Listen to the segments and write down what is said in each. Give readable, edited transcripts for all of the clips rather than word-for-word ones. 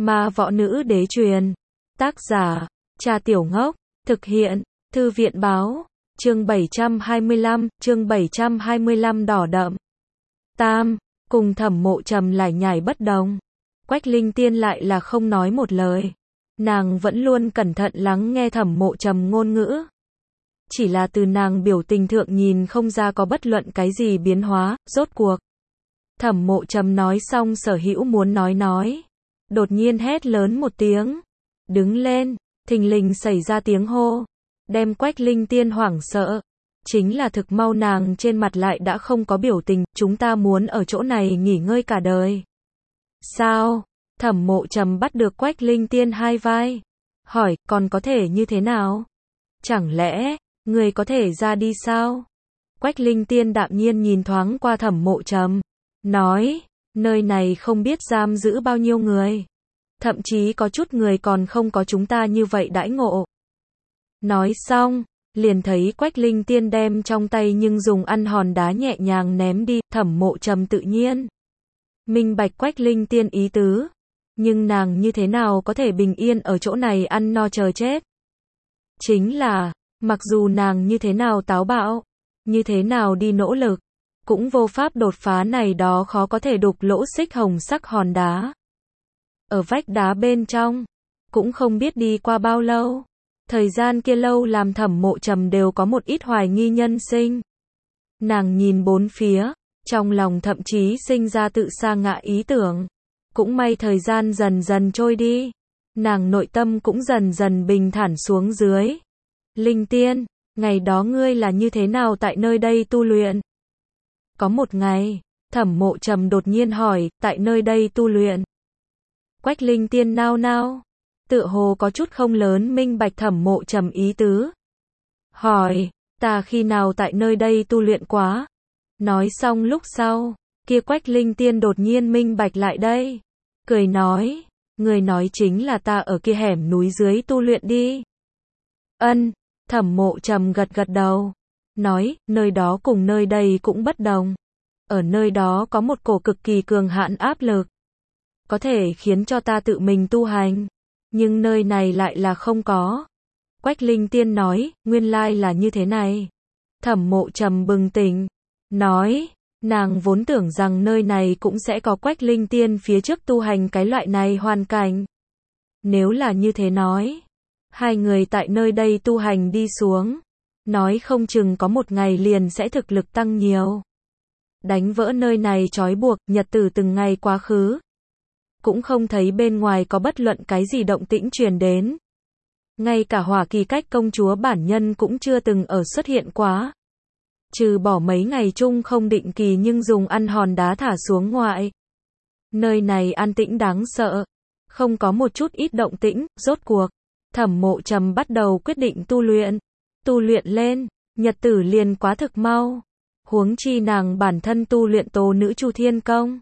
Ma Võ Nữ Đế truyền. Tác giả, Trà Tiểu Ngốc. Thực hiện, Thư viện Báo. Chương 725 đỏ đậm. Tam, cùng Thẩm Mộ Trầm lải nhải bất đồng. Quách Linh Tiên lại là không nói một lời. Nàng vẫn luôn cẩn thận lắng nghe Thẩm Mộ Trầm ngôn ngữ. Chỉ là từ nàng biểu tình thượng nhìn không ra có bất luận cái gì biến hóa, rốt cuộc. Thẩm Mộ Trầm nói xong sở hữu muốn nói. Đột nhiên hét lớn một tiếng. Đứng lên, thình lình xảy ra tiếng hô. Đem Quách Linh Tiên hoảng sợ. Chính là thực mau nàng trên mặt lại đã không có biểu tình, chúng ta muốn ở chỗ này nghỉ ngơi cả đời. Sao? Thẩm Mộ Trầm bắt được Quách Linh Tiên hai vai. Hỏi, còn có thể như thế nào? Chẳng lẽ, người có thể ra đi sao? Quách Linh Tiên đạm nhiên nhìn thoáng qua Thẩm Mộ Trầm. Nói, nơi này không biết giam giữ bao nhiêu người. Thậm chí có chút người còn không có chúng ta như vậy đãi ngộ. Nói xong, liền thấy Quách Linh Tiên đem trong tay nhưng dùng ăn hòn đá nhẹ nhàng ném đi. Thẩm Mộ Trầm tự nhiên minh bạch Quách Linh Tiên ý tứ. Nhưng nàng như thế nào có thể bình yên ở chỗ này ăn no chờ chết? Chính là, mặc dù nàng như thế nào táo bạo, như thế nào đi nỗ lực, cũng vô pháp đột phá này đó khó có thể đục lỗ xích hồng sắc hòn đá. Ở vách đá bên trong, cũng không biết đi qua bao lâu. Thời gian kia lâu làm Thẩm Mộ Trầm đều có một ít hoài nghi nhân sinh. Nàng nhìn bốn phía, trong lòng thậm chí sinh ra tự sa ngã ý tưởng. Cũng may thời gian dần dần trôi đi. Nàng nội tâm cũng dần dần bình thản xuống dưới. Linh Tiên, ngày đó ngươi là như thế nào tại nơi đây tu luyện? Có một ngày, Thẩm Mộ Trầm đột nhiên hỏi, tại nơi đây tu luyện. Quách Linh Tiên nao nao, tựa hồ có chút không lớn minh bạch Thẩm Mộ Trầm ý tứ. Hỏi, ta khi nào tại nơi đây tu luyện quá? Nói xong lúc sau, kia Quách Linh Tiên đột nhiên minh bạch lại đây. Cười nói, người nói chính là ta ở kia hẻm núi dưới tu luyện đi. Ân, Thẩm Mộ Trầm gật gật đầu. Nói, nơi đó cùng nơi đây cũng bất đồng. Ở nơi đó có một cổ cực kỳ cường hãn áp lực. Có thể khiến cho ta tự mình tu hành. Nhưng nơi này lại là không có. Quách Linh Tiên nói, nguyên lai là như thế này. Thẩm Mộ Trầm bừng tỉnh. Nói, nàng vốn tưởng rằng nơi này cũng sẽ có Quách Linh Tiên phía trước tu hành cái loại này hoàn cảnh. Nếu là như thế nói, hai người tại nơi đây tu hành đi xuống. Nói không chừng có một ngày liền sẽ thực lực tăng nhiều. Đánh vỡ nơi này trói buộc, nhật tử từng ngày quá khứ. Cũng không thấy bên ngoài có bất luận cái gì động tĩnh truyền đến. Ngay cả Hỏa Kỳ Cách công chúa bản nhân cũng chưa từng ở xuất hiện quá. Trừ bỏ mấy ngày chung không định kỳ nhưng dùng ăn hòn đá thả xuống ngoại. Nơi này an tĩnh đáng sợ. Không có một chút ít động tĩnh, rốt cuộc. Thẩm Mộ Trầm bắt đầu quyết định tu luyện. Tu luyện lên, nhật tử liền quá thực mau. Huống chi nàng bản thân tu luyện Tố Nữ Chu Thiên Công.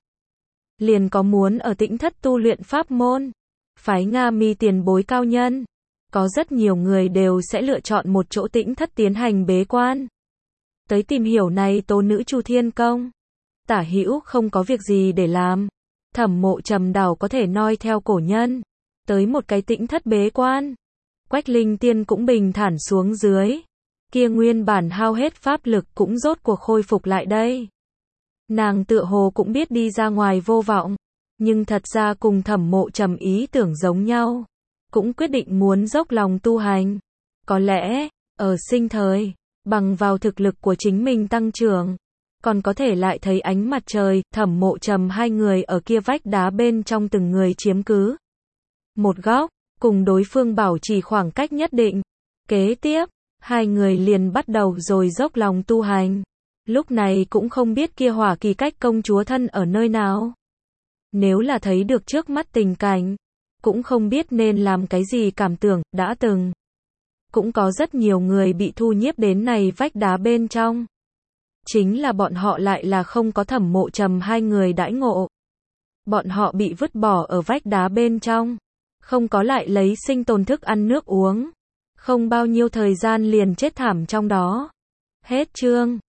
Liền có muốn ở Tĩnh Thất tu luyện pháp môn. Phái Nga Mi tiền bối cao nhân. Có rất nhiều người đều sẽ lựa chọn một chỗ Tĩnh Thất tiến hành bế quan. Tới tìm hiểu này Tố Nữ Chu Thiên Công. Tả hữu không có việc gì để làm. Thẩm Mộ Trầm đảo có thể noi theo cổ nhân. Tới một cái Tĩnh Thất bế quan. Quách Linh Tiên cũng bình thản xuống dưới. Kia nguyên bản hao hết pháp lực cũng rốt cuộc khôi phục lại đây. Nàng tựa hồ cũng biết đi ra ngoài vô vọng. Nhưng thật ra cùng Thẩm Mộ Trầm ý tưởng giống nhau. Cũng quyết định muốn dốc lòng tu hành. Có lẽ, ở sinh thời, bằng vào thực lực của chính mình tăng trưởng, còn có thể lại thấy ánh mặt trời. Thẩm Mộ Trầm hai người ở kia vách đá bên trong từng người chiếm cứ một góc, cùng đối phương bảo trì khoảng cách nhất định. Kế tiếp, hai người liền bắt đầu rồi dốc lòng tu hành. Lúc này cũng không biết kia Hỏa Kỳ Cách công chúa thân ở nơi nào. Nếu là thấy được trước mắt tình cảnh, cũng không biết nên làm cái gì cảm tưởng. Đã từng cũng có rất nhiều người bị thu nhiếp đến này vách đá bên trong. Chính là bọn họ lại là không có Thẩm Mộ Trầm hai người đãi ngộ. Bọn họ bị vứt bỏ ở vách đá bên trong. Không có lại lấy sinh tồn thức ăn nước uống. Không bao nhiêu thời gian liền chết thảm trong đó. Hết chương.